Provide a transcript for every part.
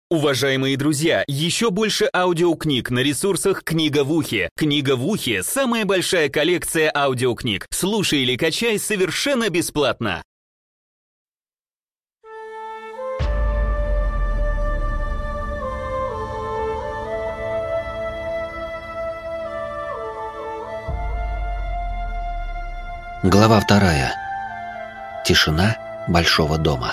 Уважаемые друзья, еще больше аудиокниг на ресурсах «Книга в ухе». «Книга в ухе» — самая большая коллекция аудиокниг. Слушай или качай совершенно бесплатно. Глава 2. Тишина большого дома.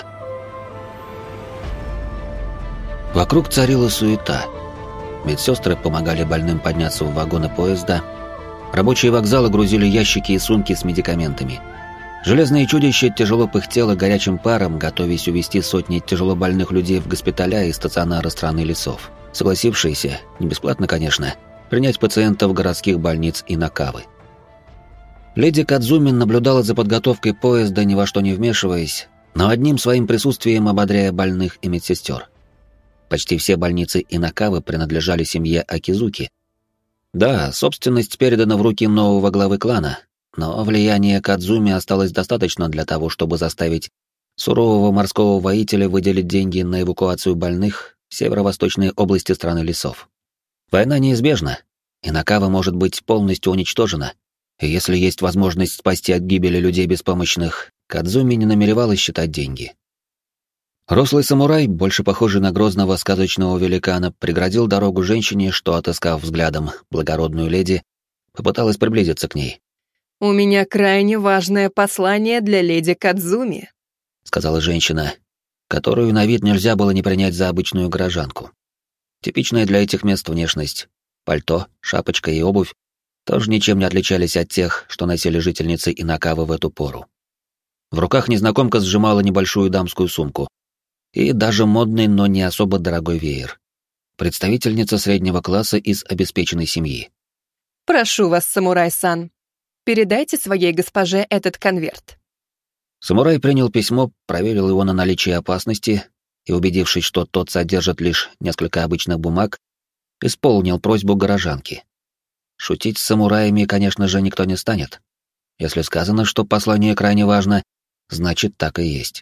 Вокруг царила суета. Медсестры помогали больным подняться в вагоны поезда. Рабочие вокзала грузили ящики и сумки с медикаментами. Железное чудище тяжело пыхтело горячим паром, готовясь увезти сотни тяжелобольных людей в госпиталя и стационары страны лесов, согласившиеся, не бесплатно, конечно, принять пациентов городских больниц и Инакавы. Леди Кадзуми наблюдала за подготовкой поезда, ни во что не вмешиваясь, но одним своим присутствием ободряя больных и медсестер. Почти все больницы Инакавы принадлежали семье Акизуки. Да, собственность передана в руки нового главы клана, но влияние Кадзуми осталось достаточно для того, чтобы заставить сурового морского воителя выделить деньги на эвакуацию больных в северо-восточные области страны лесов. Война неизбежна, Инакава может быть полностью уничтожена, и если есть возможность спасти от гибели людей беспомощных, Кадзуми не намеревалась считать деньги. Рослый самурай, больше похожий на грозного сказочного великана, преградил дорогу женщине, что, отыскав взглядом благородную леди, попыталась приблизиться к ней. «У меня крайне важное послание для леди Кадзуми», — сказала женщина, которую на вид нельзя было не принять за обычную горожанку. Типичная для этих мест внешность, пальто, шапочка и обувь тоже ничем не отличались от тех, что носили жительницы Инакавы в эту пору. В руках незнакомка сжимала небольшую дамскую сумку и даже модный, но не особо дорогой веер. Представительница среднего класса из обеспеченной семьи. «Прошу вас, самурай-сан, передайте своей госпоже этот конверт». Самурай принял письмо, проверил его на наличие опасности и, убедившись, что тот содержит лишь несколько обычных бумаг, исполнил просьбу горожанки. Шутить с самураями, конечно же, никто не станет. Если сказано, что послание крайне важно, значит, так и есть.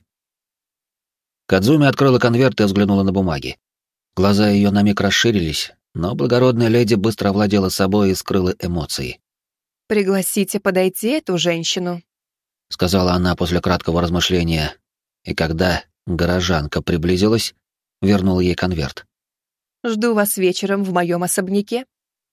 Кадзуми открыла конверт и взглянула на бумаги. Глаза ее на миг расширились, но благородная леди быстро овладела собой и скрыла эмоции. «Пригласите подойти эту женщину», — сказала она после краткого размышления, и когда горожанка приблизилась, вернула ей конверт. «Жду вас вечером в моем особняке.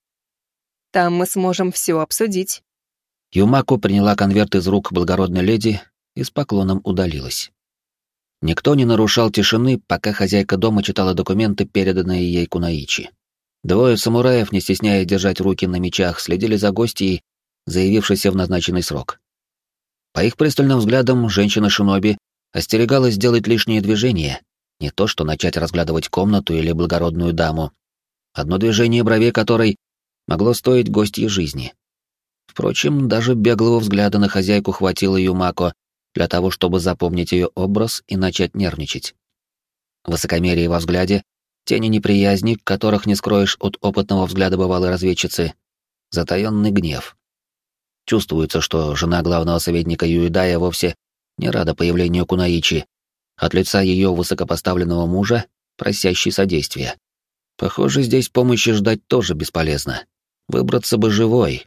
Там мы сможем все обсудить». Юмако приняла конверт из рук благородной леди и с поклоном удалилась. Никто не нарушал тишины, пока хозяйка дома читала документы, переданные ей Кунаичи. Двое самураев, не стесняясь держать руки на мечах, следили за гостьей, заявившейся в назначенный срок. По их пристальным взглядам, женщина-шиноби остерегалась сделать лишние движения, не то что начать разглядывать комнату или благородную даму, одно движение бровей которой могло стоить гостье жизни. Впрочем, даже беглого взгляда на хозяйку хватило Юмако для того, чтобы запомнить ее образ и начать нервничать. Высокомерие во взгляде, тени неприязни, которых не скроешь от опытного взгляда бывалой разведчицы, затаённый гнев. Чувствуется, что жена главного советника Юэдая вовсе не рада появлению Кунаичи, от лица ее высокопоставленного мужа, просящий содействия. Похоже, здесь помощи ждать тоже бесполезно. Выбраться бы живой.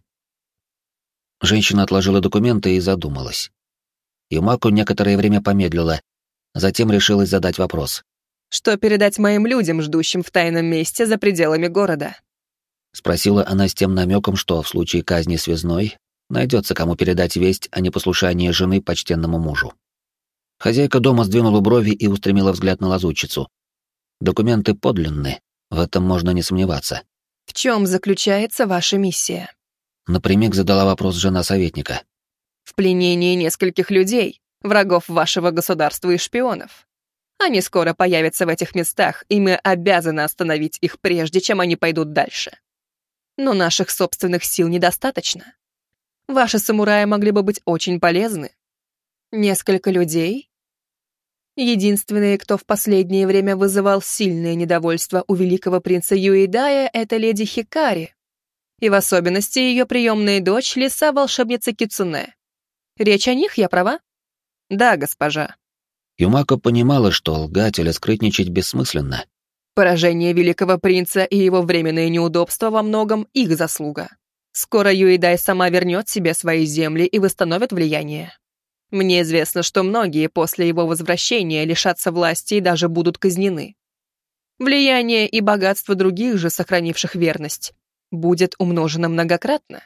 Женщина отложила документы и задумалась. Юмако некоторое время помедлила, затем решилась задать вопрос. «Что передать моим людям, ждущим в тайном месте за пределами города?» Спросила она с тем намеком, что в случае казни связной найдется кому передать весть о непослушании жены почтенному мужу. Хозяйка дома сдвинула брови и устремила взгляд на лазутчицу. Документы подлинны, в этом можно не сомневаться. «В чем заключается ваша миссия?» Напрямик задала вопрос жена советника. «В пленении нескольких людей, врагов вашего государства и шпионов. Они скоро появятся в этих местах, и мы обязаны остановить их, прежде чем они пойдут дальше. Но наших собственных сил недостаточно. Ваши самураи могли бы быть очень полезны. Несколько людей? Единственные, кто в последнее время вызывал сильное недовольство у великого принца Юэдая, это леди Хикари, и в особенности ее приемная дочь, лиса-волшебница Кицуне. Речь о них, я права? Да, госпожа. Юмако понимала, что лгать или скрытничать бессмысленно. Поражение великого принца и его временные неудобства во многом их заслуга. Скоро Юидай сама вернет себе свои земли и восстановит влияние. Мне известно, что многие после его возвращения лишатся власти и даже будут казнены. Влияние и богатство других же, сохранивших верность, будет умножено многократно.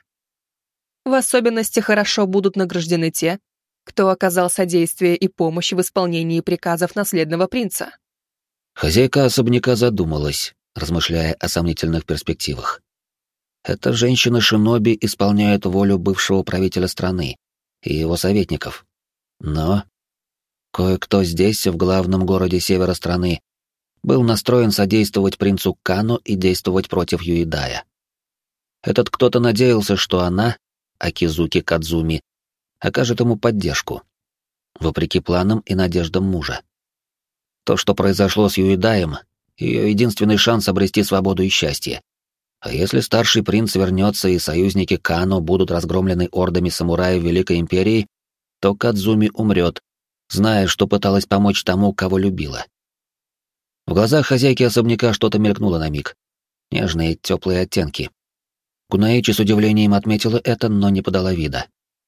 В особенности хорошо будут награждены те, кто оказал содействие и помощь в исполнении приказов наследного принца. Хозяйка особняка задумалась, размышляя о сомнительных перспективах. Эта женщина-шиноби исполняет волю бывшего правителя страны и его советников. Но кое-кто здесь, в главном городе севера страны, был настроен содействовать принцу Кану и действовать против Юидая. Этот кто-то надеялся, что она, Акизуки Кадзуми, окажет ему поддержку, вопреки планам и надеждам мужа. То, что произошло с Юидаем, ее единственный шанс обрести свободу и счастье. А если старший принц вернется и союзники Кано будут разгромлены ордами самураев Великой Империи, то Кадзуми умрет, зная, что пыталась помочь тому, кого любила. В глазах хозяйки особняка что-то мелькнуло на миг. Нежные, теплые оттенки. Кунаичи с удивлением отметила это, но не подала вида.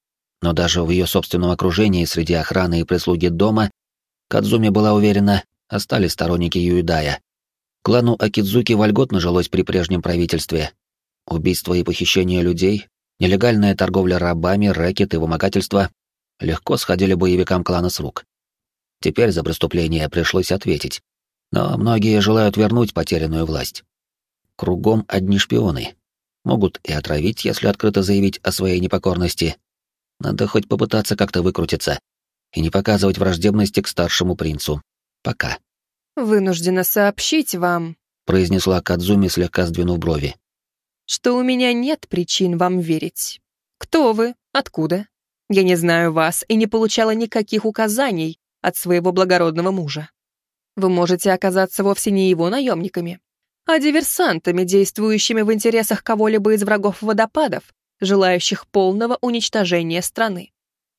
Но даже в ее собственном окружении, среди охраны и прислуги дома, Кадзуми была уверена, остались сторонники Юидая. Клану Акидзуки вольготно жилось при прежнем правительстве. Убийства и похищения людей, нелегальная торговля рабами, рэкет и вымогательство легко сходили боевикам клана с рук. Теперь за преступление пришлось ответить. Но многие желают вернуть потерянную власть. Кругом одни шпионы. Могут и отравить, если открыто заявить о своей непокорности. Надо хоть попытаться как-то выкрутиться и не показывать враждебности к старшему принцу. Пока. «Вынуждена сообщить вам», — произнесла Кадзуми, слегка сдвинув брови, «что у меня нет причин вам верить. Кто вы? Откуда? Я не знаю вас и не получала никаких указаний от своего благородного мужа. Вы можете оказаться вовсе не его наемниками, а диверсантами, действующими в интересах кого-либо из врагов водопадов, желающих полного уничтожения страны.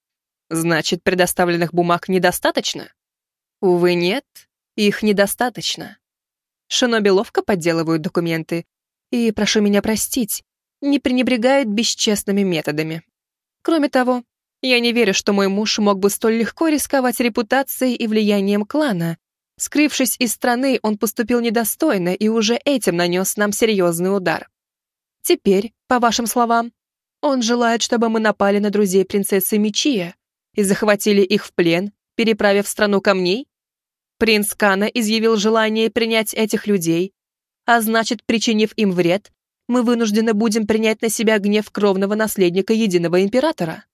Значит, предоставленных бумаг недостаточно? Увы, нет, их недостаточно. Шиноби ловко подделывают документы и, прошу меня простить, не пренебрегают бесчестными методами. Кроме того, я не верю, что мой муж мог бы столь легко рисковать репутацией и влиянием клана. Скрывшись из страны, он поступил недостойно и уже этим нанес нам серьезный удар. Теперь, по вашим словам, он желает, чтобы мы напали на друзей принцессы Мичия и захватили их в плен, переправив в страну камней? Принц Кана изъявил желание принять этих людей, а значит, причинив им вред, мы вынуждены будем принять на себя гнев кровного наследника единого императора.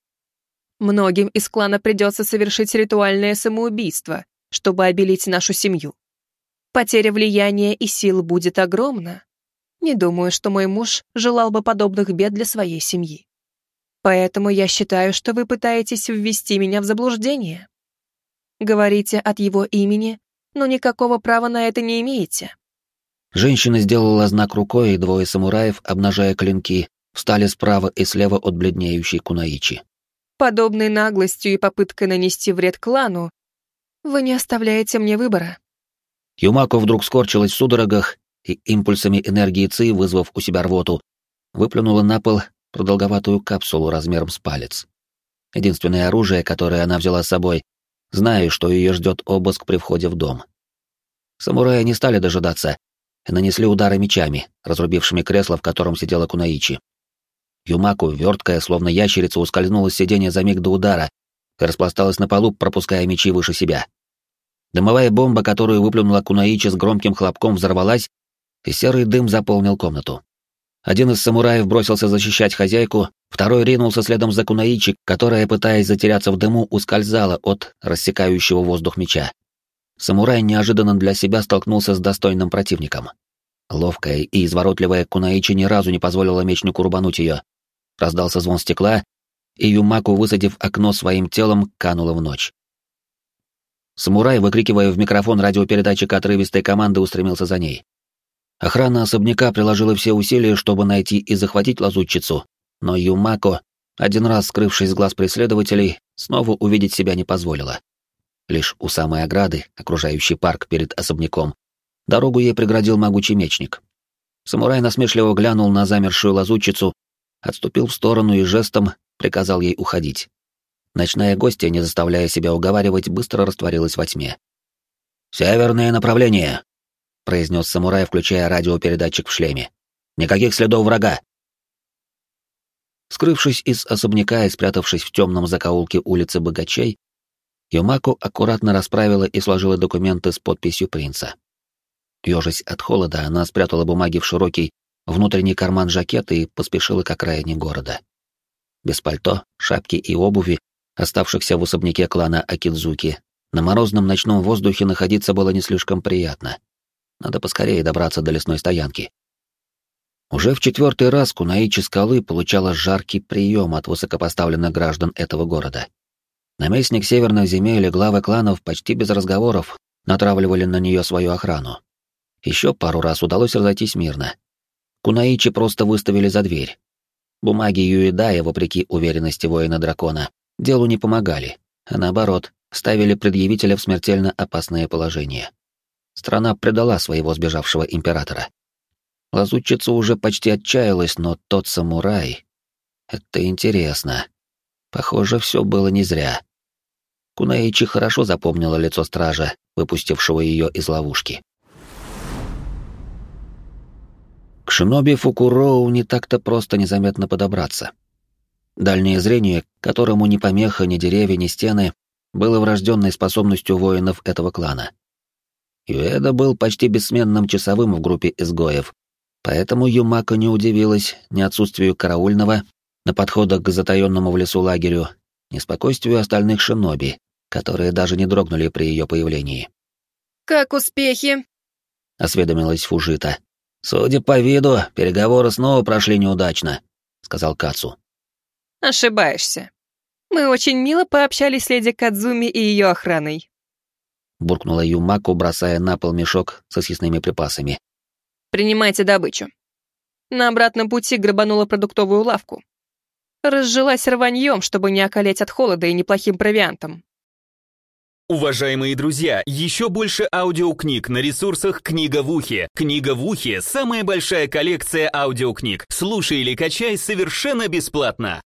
Многим из клана придется совершить ритуальное самоубийство, чтобы обелить нашу семью. Потеря влияния и сил будет огромна. Не думаю, что мой муж желал бы подобных бед для своей семьи. Поэтому я считаю, что вы пытаетесь ввести меня в заблуждение. Говорите от его имени, но никакого права на это не имеете». Женщина сделала знак рукой, и двое самураев, обнажая клинки, встали справа и слева от бледнеющей Кунаичи. Подобной наглостью и попыткой нанести вред клану вы не оставляете мне выбора. Юмако вдруг скорчилась в судорогах и импульсами энергии Ци, вызвав у себя рвоту, выплюнула на пол продолговатую капсулу размером с палец. Единственное оружие, которое она взяла с собой, зная, что ее ждет обыск при входе в дом. Самураи не стали дожидаться и нанесли удары мечами, разрубившими кресло, в котором сидела Кунаичи. Юмаку, верткая, словно ящерица, ускользнула с сиденья за миг до удара и распласталась на полу, пропуская мечи выше себя. Дымовая бомба, которую выплюнула Кунаичи, с громким хлопком взорвалась, и серый дым заполнил комнату. Один из самураев бросился защищать хозяйку, второй ринулся следом за Кунаичи, которая, пытаясь затеряться в дыму, ускользала от рассекающего воздух меча. Самурай неожиданно для себя столкнулся с достойным противником. Ловкая и изворотливая Кунаичи ни разу не позволила мечнику рубануть ее. Раздался звон стекла, и Юмаку, высадив окно своим телом, канула в ночь. Самурай, выкрикивая в микрофон радиопередатчика отрывистой команды, устремился за ней. Охрана особняка приложила все усилия, чтобы найти и захватить лазутчицу, но Юмако, один раз скрывшись с глаз преследователей, снова увидеть себя не позволила. Лишь у самой ограды, окружающей парк перед особняком, Дорогу ей преградил могучий мечник. Самурай насмешливо глянул на замершую лазутчицу, отступил в сторону и жестом приказал ей уходить. Ночная гостья, не заставляя себя уговаривать, быстро растворилась во тьме. «Северное направление», — произнес самурай, включая радиопередатчик в шлеме. «Никаких следов врага». Скрывшись из особняка и спрятавшись в темном закоулке улицы Богачей, Юмако аккуратно расправила и сложила документы с подписью принца. Ёжась от холода, она спрятала бумаги в широкий внутренний карман жакета и поспешила к окраине города. Без пальто, шапки и обуви, оставшихся в особняке клана Акидзуки, на морозном ночном воздухе находиться было не слишком приятно. Надо поскорее добраться до лесной стоянки. Уже в 4-й раз Кунаичи Скалы получала жаркий прием от высокопоставленных граждан этого города. Наместник северных земель и главы кланов почти без разговоров натравливали на нее свою охрану. Еще пару раз удалось разойтись мирно. Кунаичи просто выставили за дверь. Бумаги Юэдая, вопреки уверенности воина-дракона, делу не помогали, а наоборот, ставили предъявителя в смертельно опасное положение. Страна предала своего сбежавшего императора. Лазутчица уже почти отчаялась, но тот самурай... Это интересно. Похоже, все было не зря. Кунаичи хорошо запомнила лицо стража, выпустившего ее из ловушки. К шиноби Фукуроу не так-то просто незаметно подобраться. Дальнее зрение, которому ни помеха, ни деревья, ни стены, было врожденной способностью воинов этого клана. Юэда был почти бессменным часовым в группе изгоев, поэтому Юмако не удивилась ни отсутствию караульного на подходах к затаённому в лесу лагерю, ни спокойствию остальных шиноби, которые даже не дрогнули при ее появлении. «Как успехи?» — осведомилась Фужита. «Судя по виду, переговоры снова прошли неудачно», — сказал Кацу. «Ошибаешься. Мы очень мило пообщались с леди Кадзуми и ее охраной», — буркнула Юмако, бросая на пол мешок со съестными припасами. «Принимайте добычу». На обратном пути грабанула продуктовую лавку. Разжилась рваньем, чтобы не околеть от холода и неплохим провиантом. Уважаемые друзья, еще больше аудиокниг на ресурсах «Книга в ухе». «Книга в ухе» — самая большая коллекция аудиокниг. Слушай или качай совершенно бесплатно.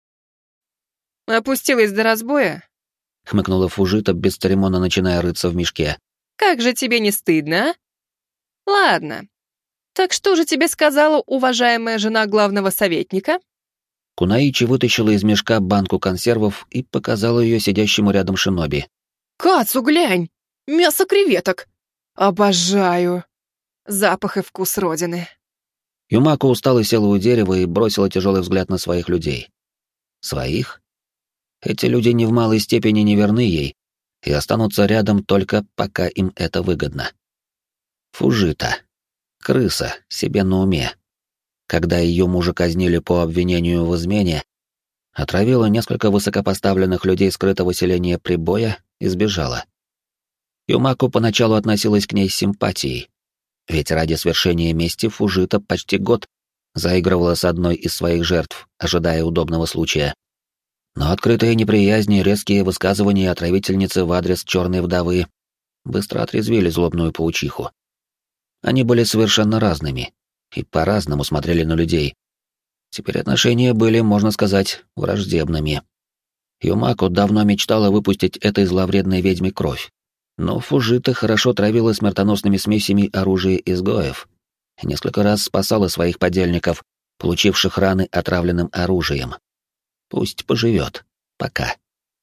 «Опустилась до разбоя?» — хмыкнула Фужита, бесцеремонно начиная рыться в мешке. «Как же тебе не стыдно, а? Ладно. Так что же тебе сказала уважаемая жена главного советника?» Кунаичи вытащила из мешка банку консервов и показала ее сидящему рядом шиноби. «Кацу, глянь! Мясо креветок! Обожаю! Запах и вкус родины!» Юмако устало села у дерева и бросила тяжелый взгляд на своих людей. Своих? Эти люди ни в малой степени не верны ей и останутся рядом только пока им это выгодно. Фужита. Крыса, себе на уме. Когда ее мужа казнили по обвинению в измене, отравила несколько высокопоставленных людей скрытого селения Прибоя и сбежала. Юмако поначалу относилась к ней с симпатией, ведь ради свершения мести Фужита почти год заигрывала с одной из своих жертв, ожидая удобного случая. Но открытая неприязнь и резкие высказывания отравительницы в адрес черной вдовы быстро отрезвили злобную паучиху. Они были совершенно разными и по-разному смотрели на людей. Теперь отношения были, можно сказать, враждебными. Юмако давно мечтала выпустить этой зловредной ведьме кровь, но Фужита хорошо травила смертоносными смесями оружие изгоев и несколько раз спасала своих подельников, получивших раны отравленным оружием. Пусть поживет. Пока.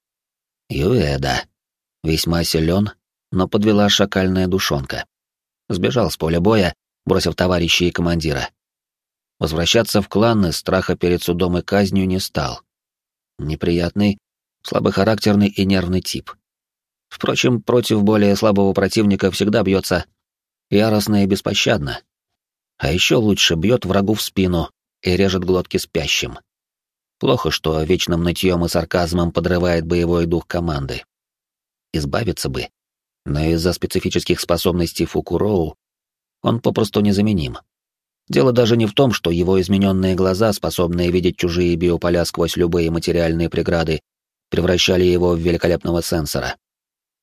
Юэда. Весьма силен, но подвела шакальная душонка. Сбежал с поля боя, бросив товарища и командира. Возвращаться в клан из страха перед судом и казнью не стал. Неприятный, слабохарактерный и нервный тип. Впрочем, против более слабого противника всегда бьется яростно и беспощадно. А еще лучше бьет врагу в спину и режет глотки спящим. Плохо, что вечным нытьем и сарказмом подрывает боевой дух команды. Избавиться бы, но из-за специфических способностей Фукуроу он попросту незаменим. Дело даже не в том, что его измененные глаза, способные видеть чужие биополя сквозь любые материальные преграды, превращали его в великолепного сенсора.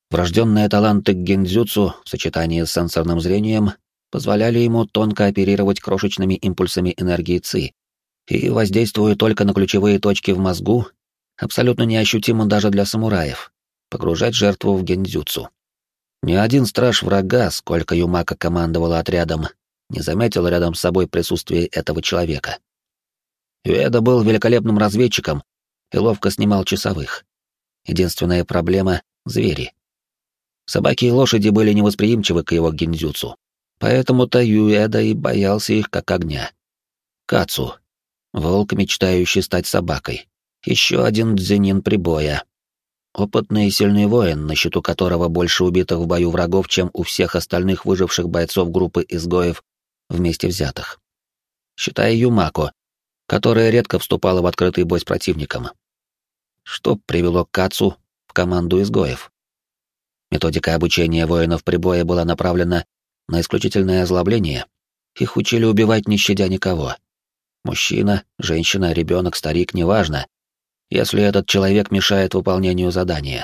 Врожденные таланты гендзюцу в сочетании с сенсорным зрением позволяли ему тонко оперировать крошечными импульсами энергии ци, и, воздействуя только на ключевые точки в мозгу, абсолютно неощутимо даже для самураев, погружать жертву в гендзюцу. Ни один страж врага, сколько Юмака командовала отрядом, не заметил рядом с собой присутствие этого человека. Юэда был великолепным разведчиком и ловко снимал часовых. Единственная проблема — звери. Собаки и лошади были невосприимчивы к его гиндзюцу, поэтому-то Юэда и боялся их как огня. Кацу. Волк, мечтающий стать собакой. Еще один дзюнин прибоя. Опытный и сильный воин, на счету которого больше убитых в бою врагов, чем у всех остальных выживших бойцов группы изгоев вместе взятых. Считая Юмако, которая редко вступала в открытый бой с противником. Что привело Кацу в команду изгоев? Методика обучения воинов прибоя была направлена на исключительное озлобление. Их учили убивать, не щадя никого. Мужчина, женщина, ребенок, старик, неважно, если этот человек мешает выполнению задания.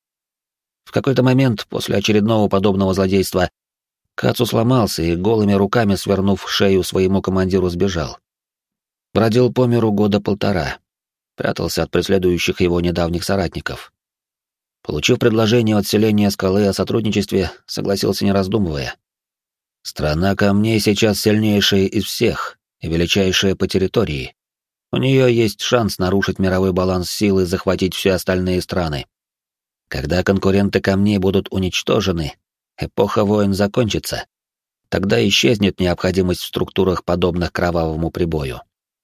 В какой-то момент, после очередного подобного злодейства, Кацу сломался и голыми руками, свернув шею своему командиру, сбежал. Бродил по миру года полтора, прятался от преследующих его недавних соратников. Получив предложение от селения Скалы о сотрудничестве, согласился не раздумывая. Страна камней сейчас сильнейшая из всех и величайшая по территории. У нее есть шанс нарушить мировой баланс сил и захватить все остальные страны. Когда конкуренты камней будут уничтожены, эпоха войн закончится. Тогда исчезнет необходимость в структурах, подобных кровавому прибою.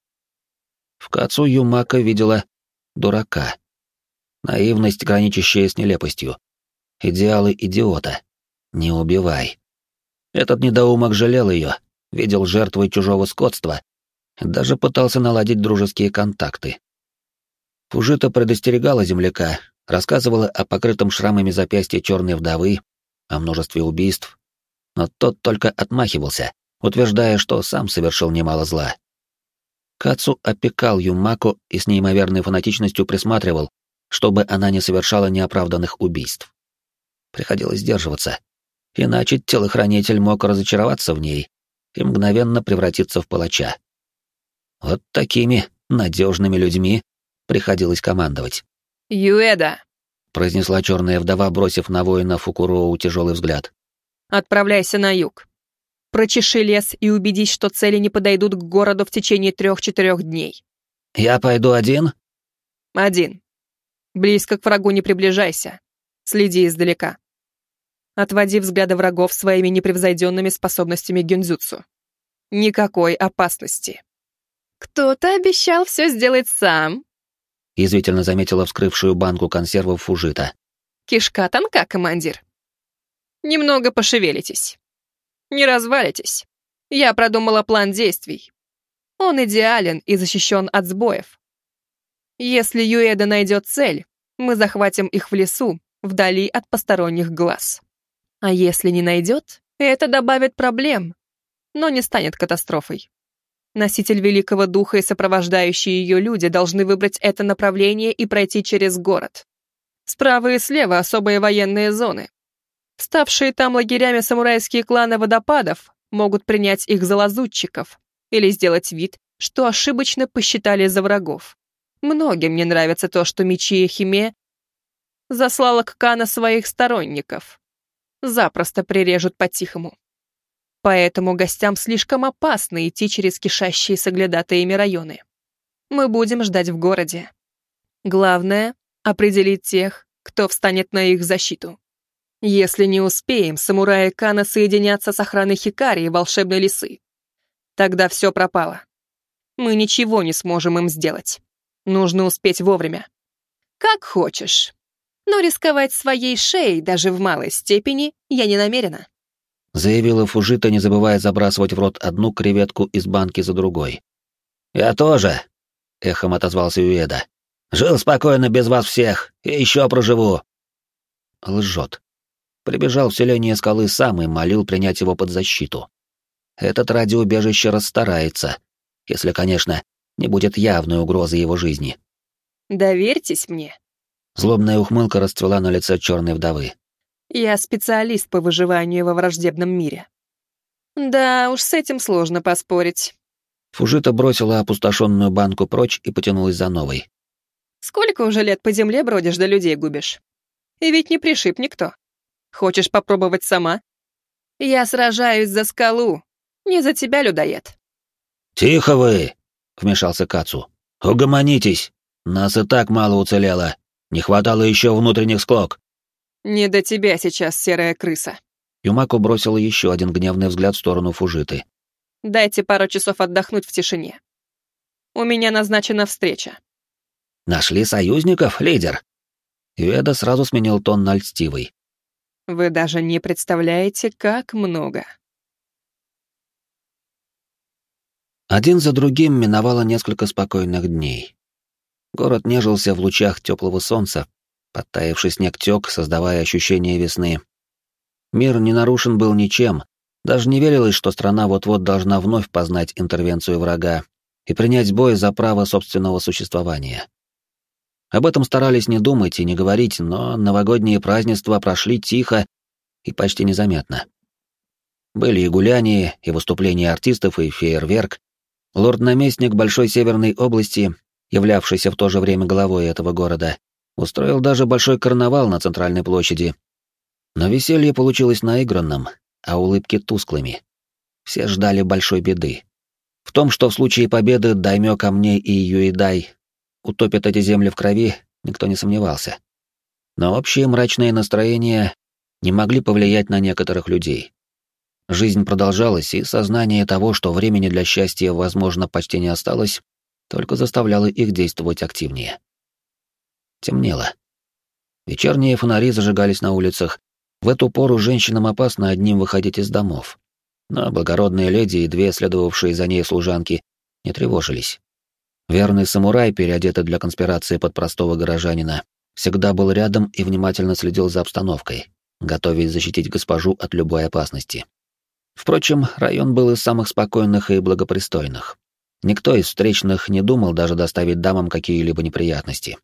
В Кацу Юмака видела дурака. Наивность, граничащая с нелепостью. Идеалы идиота. Не убивай. Этот недоумок жалел ее, видел жертвой чужого скотства, даже пытался наладить дружеские контакты. Фужита предостерегала земляка, рассказывала о покрытом шрамами запястье черной вдовы, о множестве убийств, но тот только отмахивался, утверждая, что сам совершил немало зла. Кацу опекал Юмако и с неимоверной фанатичностью присматривал, чтобы она не совершала неоправданных убийств. Приходилось сдерживаться, иначе телохранитель мог разочароваться в ней и мгновенно превратиться в палача. Вот такими надежными людьми приходилось командовать. «Юэда!» — произнесла черная вдова, бросив на воина Фукуроу тяжелый взгляд. «Отправляйся на юг. Прочеши лес и убедись, что цели не подойдут к городу в течение 3-4 дней». «Я пойду один?» «Один. Близко к врагу не приближайся. Следи издалека. Отводи взгляды врагов своими непревзойденными способностями гюнзюцу. Никакой опасности». «Кто-то обещал все сделать сам», — язвительно заметила вскрывшую банку консервов Фужита. «Кишка тонка, командир. Немного пошевелитесь. Не развалитесь. Я продумала план действий. Он идеален и защищен от сбоев. Если Юэда найдет цель, мы захватим их в лесу, вдали от посторонних глаз. А если не найдет, это добавит проблем, но не станет катастрофой. Носитель Великого Духа и сопровождающие ее люди должны выбрать это направление и пройти через город. Справа и слева особые военные зоны. Ставшие там лагерями самурайские кланы водопадов могут принять их за лазутчиков или сделать вид, что ошибочно посчитали за врагов. Многим не нравится то, что Мичия Химе заслала к Кана своих сторонников. Запросто прирежут по-тихому. Поэтому гостям слишком опасно идти через кишащие соглядатаями районы. Мы будем ждать в городе. Главное — определить тех, кто встанет на их защиту. Если не успеем, самураи Кана соединятся с охраной Хикари и волшебной лисы. Тогда все пропало. Мы ничего не сможем им сделать. Нужно успеть вовремя. Как хочешь. Но рисковать своей шеей даже в малой степени я не намерена. Заявила Фужита, не забывая забрасывать в рот одну креветку из банки за другой. «Я тоже», — эхом отозвался Юэда. «Жил спокойно без вас всех, и еще проживу». Лжет. Прибежал в селение Скалы сам и молил принять его под защиту. Этот ради убежища расстарается, если, конечно, не будет явной угрозы его жизни. «Доверьтесь мне». Злобная ухмылка расцвела на лице черной вдовы. Я специалист по выживанию во враждебном мире. Да уж, с этим сложно поспорить. Фужита бросила опустошенную банку прочь и потянулась за новой. Сколько уже лет по земле бродишь да людей губишь? И ведь не пришиб никто. Хочешь попробовать сама? Я сражаюсь за скалу, не за тебя, людоед. «Тихо вы!» — вмешался Кацу. «Угомонитесь! Нас и так мало уцелело. Не хватало еще внутренних склок». Не до тебя сейчас, серая крыса. Юмако бросила еще один гневный взгляд в сторону Фужиты. Дайте пару часов отдохнуть в тишине. У меня назначена встреча. «Нашли союзников, лидер?» Веда сразу сменил тон на льстивый. Вы даже не представляете, как много. Один за другим миновало несколько спокойных дней. Город нежился в лучах теплого солнца, подтаявший снег тек, создавая ощущение весны. Мир не нарушен был ничем, даже не верилось, что страна вот-вот должна вновь познать интервенцию врага и принять бой за право собственного существования. Об этом старались не думать и не говорить, но новогодние празднества прошли тихо и почти незаметно. Были и гуляния, и выступления артистов, и фейерверк. Лорд-наместник Большой Северной области, являвшийся в то же время главой этого города, устроил даже большой карнавал на центральной площади. Но веселье получилось наигранным, а улыбки тусклыми. Все ждали большой беды. В том, что в случае победы Даймё Камней и Юэдай утопят эти земли в крови, никто не сомневался. Но общее мрачное настроение не могли повлиять на некоторых людей. Жизнь продолжалась, и сознание того, что времени для счастья, возможно, почти не осталось, только заставляло их действовать активнее. Темнело. Вечерние фонари зажигались на улицах. В эту пору женщинам опасно одним выходить из домов. Но благородные леди и две следовавшие за ней служанки не тревожились. Верный самурай, переодетый для конспирации под простого горожанина, всегда был рядом и внимательно следил за обстановкой, готовясь защитить госпожу от любой опасности. Впрочем, район был из самых спокойных и благопристойных. Никто из встречных не думал даже доставить дамам какие-либо неприятности.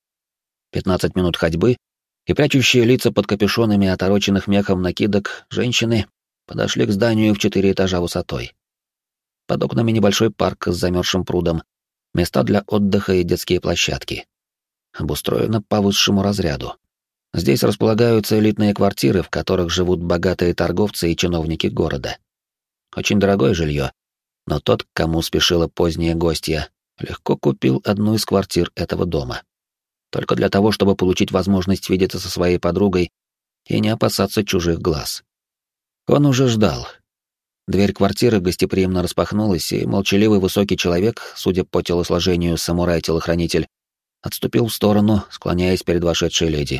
15 минут ходьбы, и прячущие лица под капюшонами отороченных мехом накидок женщины подошли к зданию в 4 этажа высотой. Под окнами небольшой парк с замерзшим прудом, места для отдыха и детские площадки. Обустроено по высшему разряду. Здесь располагаются элитные квартиры, в которых живут богатые торговцы и чиновники города. Очень дорогое жилье, но тот, к кому спешила поздняя гостья, легко купил одну из квартир этого дома. Только для того, чтобы получить возможность видеться со своей подругой и не опасаться чужих глаз. Он уже ждал. Дверь квартиры гостеприимно распахнулась, и молчаливый высокий человек, судя по телосложению самурай-телохранитель, отступил в сторону, склоняясь перед вошедшей леди.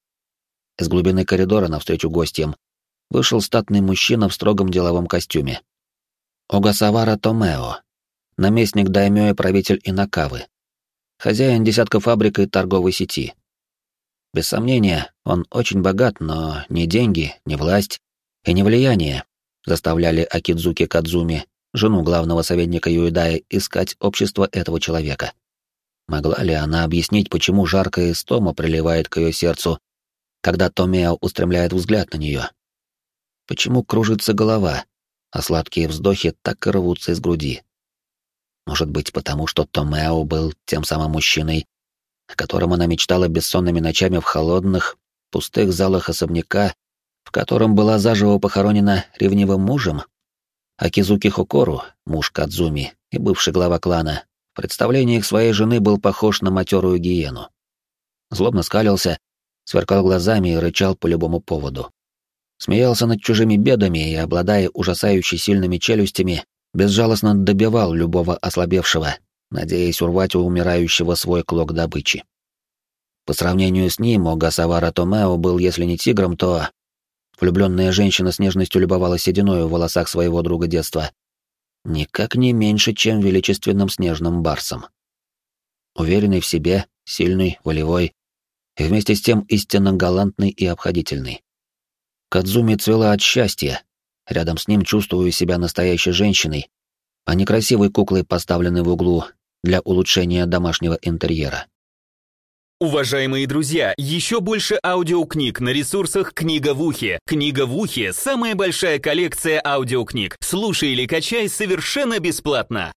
Из глубины коридора навстречу гостям вышел статный мужчина в строгом деловом костюме. Огасавара Томео, наместник даймё и правитель Инакавы, хозяин десятков фабрик и торговой сети. Без сомнения, он очень богат, но ни деньги, ни власть и ни влияние заставляли Акидзуки Кадзуми, жену главного советника Юэдая, искать общество этого человека. Могла ли она объяснить, почему жаркая истома приливает к ее сердцу, когда Томео устремляет взгляд на нее? Почему кружится голова, а сладкие вздохи так и рвутся из груди? Может быть, потому что Томео был тем самым мужчиной, о котором она мечтала бессонными ночами в холодных, пустых залах особняка, в котором была заживо похоронена ревнивым мужем? Акизуки Хокору, муж Кадзуми и бывший глава клана, в представлениях своей жены был похож на матерую гиену. Злобно скалился, сверкал глазами и рычал по любому поводу. Смеялся над чужими бедами и, обладая ужасающе сильными челюстями, безжалостно добивал любого ослабевшего, надеясь урвать у умирающего свой клок добычи. По сравнению с ним Огасавара Томео был, если не тигром, то... Влюбленная женщина с нежностью любовалась сединой в волосах своего друга детства. Никак не меньше, чем величественным снежным барсом. Уверенный в себе, сильный, волевой, и вместе с тем истинно галантный и обходительный. Кадзуми цвела от счастья, рядом с ним чувствую себя настоящей женщиной, а не красивой куклой, поставленной в углу для улучшения домашнего интерьера. Уважаемые друзья, еще больше аудиокниг на ресурсах «Книга в ухе». «Книга в ухе» — самая большая коллекция аудиокниг. Слушай или качай совершенно бесплатно.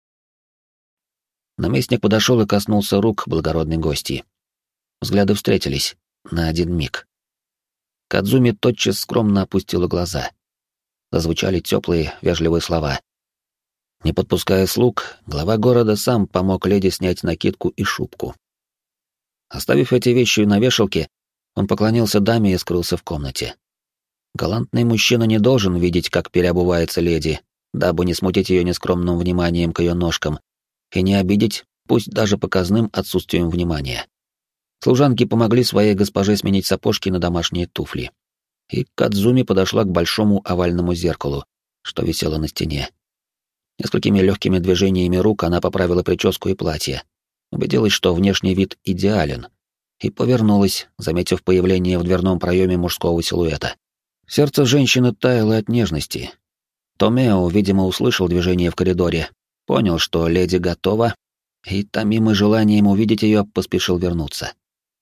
Наместник подошел и коснулся рук благородной гостьи. Взгляды встретились на один миг. Кадзуми тотчас скромно опустила глаза. Зазвучали теплые, вежливые слова. Не подпуская слуг, глава города сам помог леди снять накидку и шубку. Оставив эти вещи на вешалке, он поклонился даме и скрылся в комнате. Галантный мужчина не должен видеть, как переобувается леди, дабы не смутить ее нескромным вниманием к ее ножкам и не обидеть, пусть даже показным отсутствием внимания. Служанки помогли своей госпоже сменить сапожки на домашние туфли. И Кадзуми подошла к большому овальному зеркалу, что висело на стене. Несколькими легкими движениями рук она поправила прическу и платье, убедилась, что внешний вид идеален, и повернулась, заметив появление в дверном проеме мужского силуэта. Сердце женщины таяло от нежности. Томео, видимо, услышал движение в коридоре, понял, что леди готова, и, томимый желанием увидеть ее, поспешил вернуться.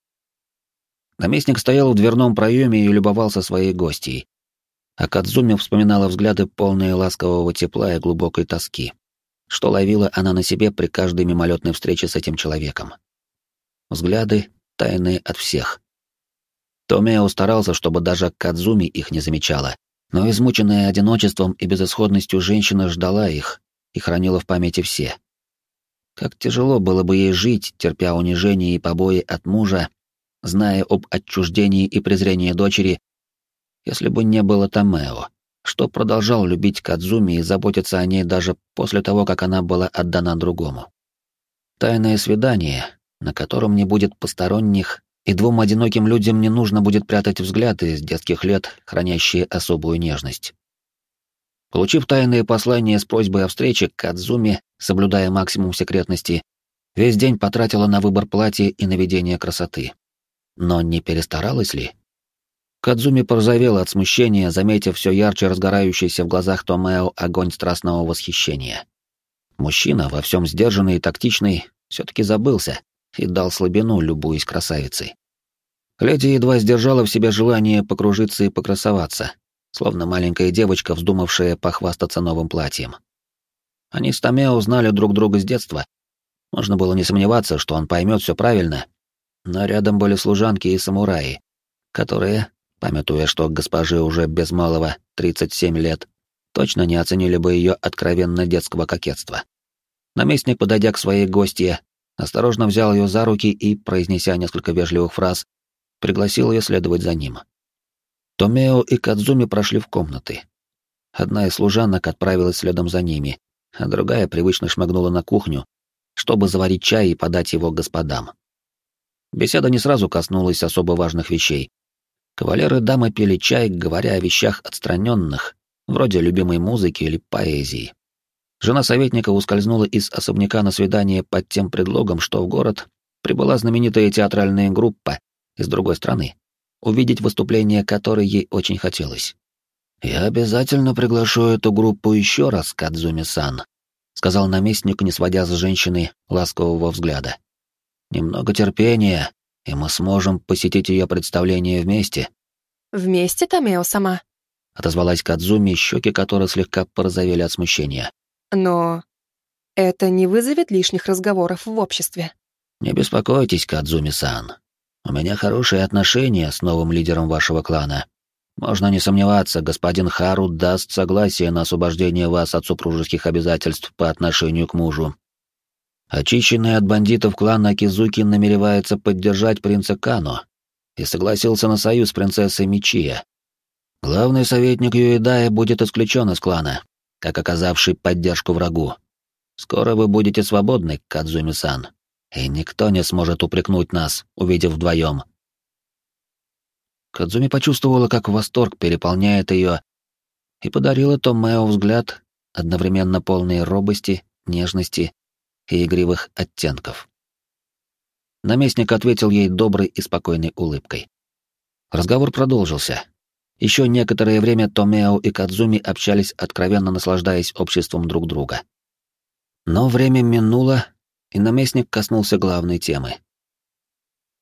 Наместник стоял в дверном проеме и любовался своей гостьей, а Кадзуми вспоминала взгляды, полные ласкового тепла и глубокой тоски, что ловила она на себе при каждой мимолетной встрече с этим человеком. Взгляды, тайные от всех. Томео старался, чтобы даже Кадзуми их не замечала, но измученная одиночеством и безысходностью женщина ждала их и хранила в памяти все. Как тяжело было бы ей жить, терпя унижение и побои от мужа, зная об отчуждении и презрении дочери, если бы не было Томео, что продолжал любить Кадзуми и заботиться о ней даже после того, как она была отдана другому. Тайное свидание, на котором не будет посторонних, и двум одиноким людям не нужно будет прятать взгляды с детских лет, хранящие особую нежность. Получив тайное послание с просьбой о встрече, Кадзуми, соблюдая максимум секретности, весь день потратила на выбор платья и наведение красоты. Но не перестаралась ли? Кадзуми порозовела от смущения, заметив все ярче разгорающийся в глазах Томео огонь страстного восхищения. Мужчина, во всем сдержанный и тактичный, все-таки забылся и дал слабину, любуясь красавицей. Леди едва сдержала в себе желание покружиться и покрасоваться, словно маленькая девочка, вздумавшая похвастаться новым платьем. Они с Томео знали друг друга с детства. Можно было не сомневаться, что он поймет все правильно, но рядом были служанки и самураи, которые, памятуя, что госпоже уже без малого 37 лет, точно не оценили бы ее откровенно детского кокетства. Наместник, подойдя к своей гостье, осторожно взял ее за руки и, произнеся несколько вежливых фраз, пригласил ее следовать за ним. Томео и Кадзуми прошли в комнаты. Одна из служанок отправилась следом за ними, а другая привычно шмыгнула на кухню, чтобы заварить чай и подать его господам. Беседа не сразу коснулась особо важных вещей. Кавалеры и дамы пили чай, говоря о вещах отстраненных, вроде любимой музыки или поэзии. Жена советника ускользнула из особняка на свидание под тем предлогом, что в город прибыла знаменитая театральная группа из другой страны, увидеть выступление которой ей очень хотелось. «Я обязательно приглашу эту группу еще раз, Кадзуми-сан», — сказал наместник, не сводя с женщины ласкового взгляда. «Немного терпения, и мы сможем посетить ее представление вместе». «Вместе, Томео-сама?» — отозвалась Кадзуми, щеки которой слегка порозовели от смущения. «Но это не вызовет лишних разговоров в обществе». «Не беспокойтесь, Кадзуми-сан. У меня хорошие отношения с новым лидером вашего клана. Можно не сомневаться, господин Хару даст согласие на освобождение вас от супружеских обязательств по отношению к мужу. Очищенный от бандитов клан Акизуки намеревается поддержать принца Кано и согласился на союз с принцессой Мичия. Главный советник Юэдая будет исключен из клана, как оказавший поддержку врагу. Скоро вы будете свободны, Кадзуми-сан, и никто не сможет упрекнуть нас, увидев вдвоем». Кадзуми почувствовала, как восторг переполняет ее, и подарила Томео взгляд, одновременно полный робости, нежности и игривых оттенков. Наместник ответил ей доброй и спокойной улыбкой. Разговор продолжился. Еще некоторое время Томео и Кадзуми общались, откровенно наслаждаясь обществом друг друга. Но время минуло, и наместник коснулся главной темы.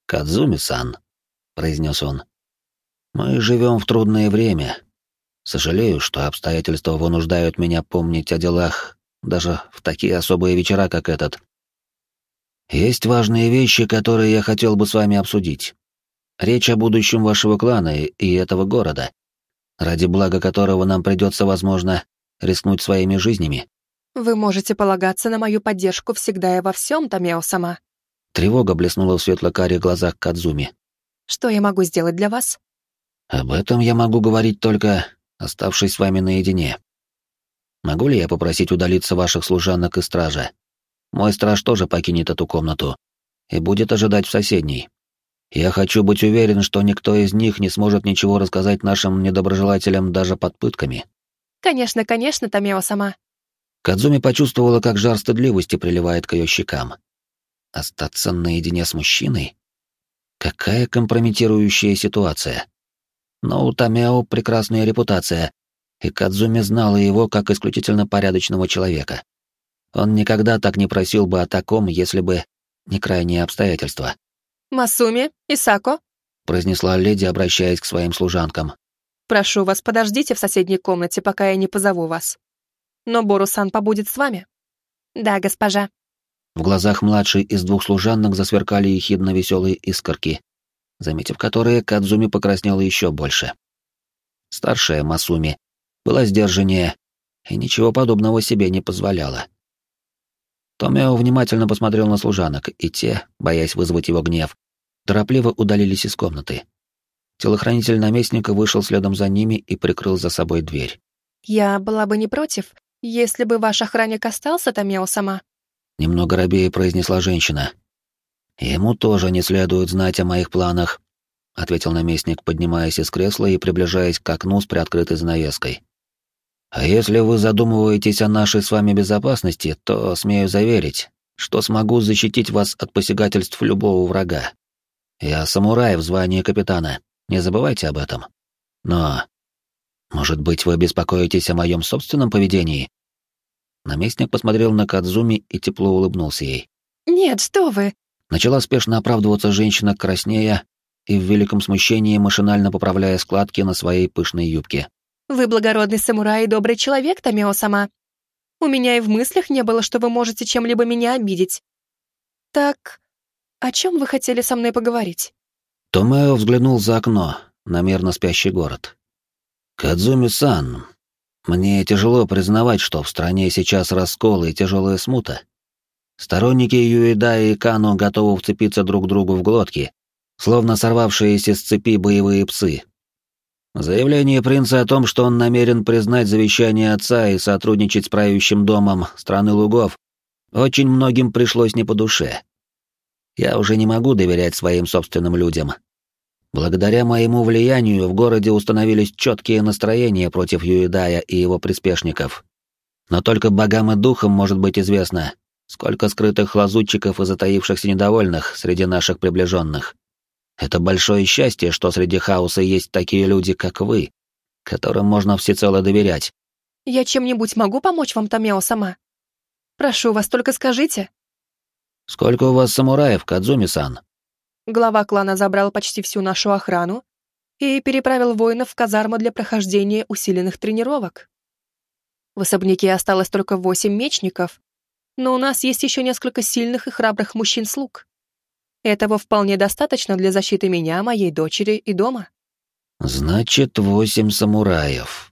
«Кадзуми-сан», — произнес он, — «мы живем в трудное время. Сожалею, что обстоятельства вынуждают меня помнить о делах даже в такие особые вечера, как этот. Есть важные вещи, которые я хотел бы с вами обсудить. Речь о будущем вашего клана и этого города, ради блага которого нам придется, возможно, рискнуть своими жизнями». Вы можете полагаться на мою поддержку всегда и во всем, Томео-сама. Тревога блеснула в светло-карих глазах Кадзуми. Что я могу сделать для вас? «Об этом я могу говорить только, оставшись с вами наедине. Могу ли я попросить удалиться ваших служанок и стража? Мой страж тоже покинет эту комнату и будет ожидать в соседней. Я хочу быть уверен, что никто из них не сможет ничего рассказать нашим недоброжелателям даже под пытками». Конечно, конечно, Томео-сама. Кадзуми почувствовала, как жар стыдливости приливает к ее щекам. Остаться наедине с мужчиной? Какая компрометирующая ситуация. Но у Томео прекрасная репутация, и Кадзуми знала его как исключительно порядочного человека. Он никогда так не просил бы о таком, если бы не крайние обстоятельства. Масуми, Исако, Произнесла леди, обращаясь к своим служанкам. прошу вас, подождите в соседней комнате, пока я не позову вас. Но Бору-сан побудет с вами. Да, госпожа. В глазах младшей из двух служанок засверкали ехидно-веселые искорки, заметив которые, Кадзуми покраснела еще больше. Старшая Масуми была сдержаннее и ничего подобного себе не позволяла. Томео внимательно посмотрел на служанок, и те, боясь вызвать его гнев, торопливо удалились из комнаты. Телохранитель наместника вышел следом за ними и прикрыл за собой дверь. Я была бы не против, если бы ваш охранник остался, Томео-сама. Немного робея произнесла женщина. «Ему тоже не следует знать о моих планах», — ответил наместник, поднимаясь из кресла и приближаясь к окну с приоткрытой занавеской. «А если вы задумываетесь о нашей с вами безопасности, то смею заверить, что смогу защитить вас от посягательств любого врага. Я самурай в звании капитана, не забывайте об этом. Но, может быть, вы беспокоитесь о моем собственном поведении?» Наместник посмотрел на Кадзуми и тепло улыбнулся ей. Нет, что вы. Начала спешно оправдываться женщина, краснея и в великом смущении машинально поправляя складки на своей пышной юбке. Вы благородный самурай и добрый человек, Томео-сама. У меня и в мыслях не было, что вы можете чем-либо меня обидеть. Так, о чем вы хотели со мной поговорить? Томео взглянул за окно на мирно спящий город. «Кадзуми-сан, мне тяжело признавать, что в стране сейчас раскол и тяжелая смута. Сторонники Юэда и Кану готовы вцепиться друг другу в глотки, словно сорвавшиеся с цепи боевые псы. Заявление принца о том, что он намерен признать завещание отца и сотрудничать с правящим домом страны лугов, очень многим пришлось не по душе. Я уже не могу доверять своим собственным людям. Благодаря моему влиянию в городе установились четкие настроения против Юэдая и его приспешников. Но только богам и духам может быть известно, сколько скрытых лазутчиков и затаившихся недовольных среди наших приближенных. Это большое счастье, что среди хаоса есть такие люди, как вы, которым можно всецело доверять. Я чем-нибудь могу помочь вам, Томео-сама? Прошу вас, только скажите. Сколько у вас самураев, Кадзуми-сан? Глава клана забрал почти всю нашу охрану и переправил воинов в казарму для прохождения усиленных тренировок. В особняке осталось только 8 мечников, но у нас есть еще несколько сильных и храбрых мужчин-слуг. Этого вполне достаточно для защиты меня, моей дочери и дома. Значит, 8 самураев.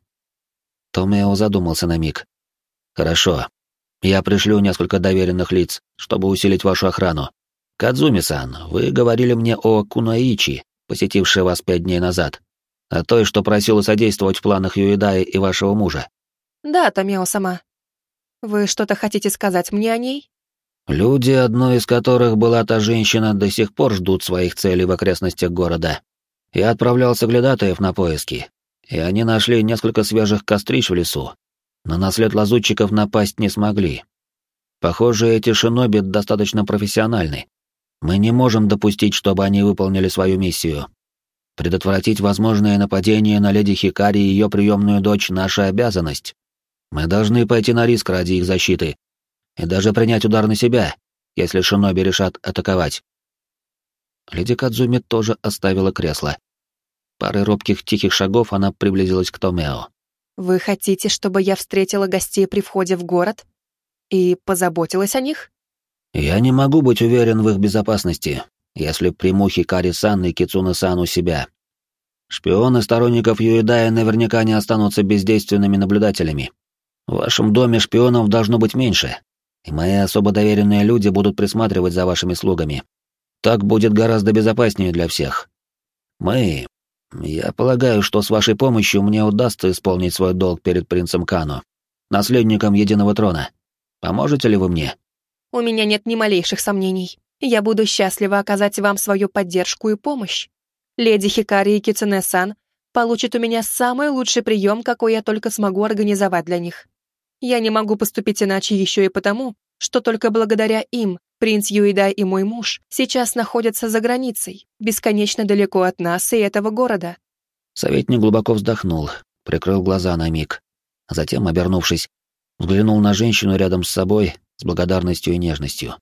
Томео задумался на миг. Хорошо. Я пришлю несколько доверенных лиц, чтобы усилить вашу охрану. Кадзуми-сан, вы говорили мне о Куноичи, посетившей вас 5 дней назад, о той, что просила содействовать в планах Юэдая и вашего мужа. Да, Томео-сама. Вы что-то хотите сказать мне о ней? Люди, одной из которых была та женщина, до сих пор ждут своих целей в окрестностях города. Я отправлял соглядатаев на поиски, и они нашли несколько свежих кострищ в лесу, но на след лазутчиков напасть не смогли. Похоже, эти шиноби достаточно профессиональны. Мы не можем допустить, чтобы они выполнили свою миссию. Предотвратить возможное нападение на леди Хикари и ее приемную дочь — наша обязанность. Мы должны пойти на риск ради их защиты и даже принять удар на себя, если шиноби решат атаковать. леди Кадзуми тоже оставила кресло. Парой робких тихих шагов она приблизилась к Томео. «Вы хотите, чтобы я встретила гостей при входе в город и позаботилась о них?» «Я не могу быть уверен в их безопасности, если приму Хикари-сан и Кицуне-сан у себя. Шпионы сторонников Юэдая наверняка не останутся бездейственными наблюдателями. В вашем доме шпионов должно быть меньше, и мои особо доверенные люди будут присматривать за вашими слугами. Так будет гораздо безопаснее для всех. Я полагаю, что с вашей помощью мне удастся исполнить свой долг перед принцем Кано, наследником Единого Трона. Поможете ли вы мне?» «У меня нет ни малейших сомнений. Я буду счастлива оказать вам свою поддержку и помощь. Леди Хикари и Кицуне-сан получат у меня самый лучший прием, какой я только смогу организовать для них. Я не могу поступить иначе еще и потому, что только благодаря им принц Юэдай и мой муж сейчас находятся за границей, бесконечно далеко от нас и этого города». Советник глубоко вздохнул, прикрыл глаза на миг, а затем, обернувшись, взглянул на женщину рядом с собой с благодарностью и нежностью.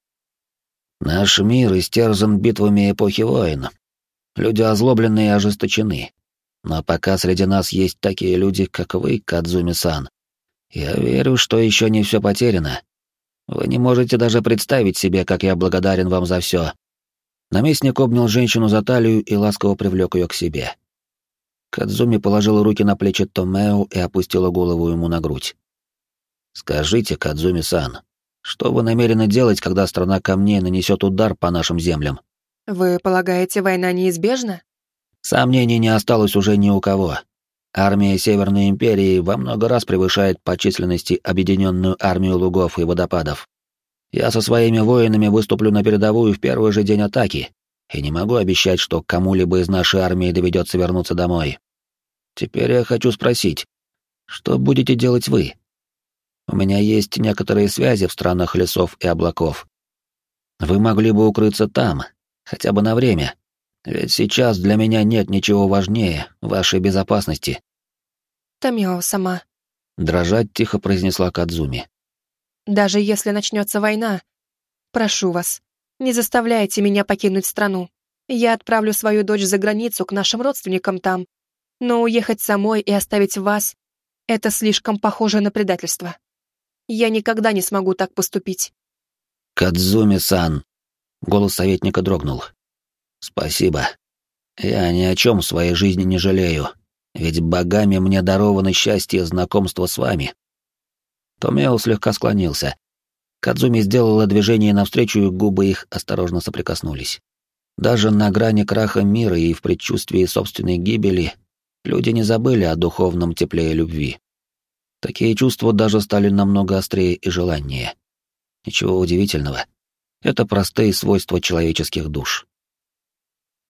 «Наш мир истерзан битвами эпохи войн. Люди озлоблены и ожесточены. Но пока среди нас есть такие люди, как вы, Кадзуми-сан, я верю, что еще не все потеряно. Вы не можете даже представить себе, как я благодарен вам за все». Наместник обнял женщину за талию и ласково привлек ее к себе. Кадзуми положила руки на плечи Томео и опустила голову ему на грудь. «Скажите, Кадзуми-сан, что вы намерены делать, когда страна камней нанесет удар по нашим землям?» «Вы полагаете, война неизбежна?» Сомнений не осталось уже ни у кого. Армия Северной Империи во много раз превышает по численности объединенную армию лугов и водопадов. Я со своими воинами выступлю на передовую в первый же день атаки, и не могу обещать, что кому-либо из нашей армии доведется вернуться домой. Теперь я хочу спросить, что будете делать вы? У меня есть некоторые связи в странах лесов и облаков. Вы могли бы укрыться там, хотя бы на время, ведь сейчас для меня нет ничего важнее вашей безопасности». «Томео-сама», — дрожать тихо произнесла Кадзуми. «Даже если начнется война, прошу вас, не заставляйте меня покинуть страну. Я отправлю свою дочь за границу к нашим родственникам там, но уехать самой и оставить вас — это слишком похоже на предательство. Я никогда не смогу так поступить». «Кадзуми-сан», — голос советника дрогнул. «Спасибо. Я ни о чем в своей жизни не жалею, ведь богами мне даровано счастье и знакомство с вами». Томео слегка склонился. Кадзуми сделала движение навстречу, и губы их осторожно соприкоснулись. Даже на грани краха мира и в предчувствии собственной гибели люди не забыли о духовном тепле и любви. Такие чувства даже стали намного острее и желаннее. Ничего удивительного. Это простые свойства человеческих душ.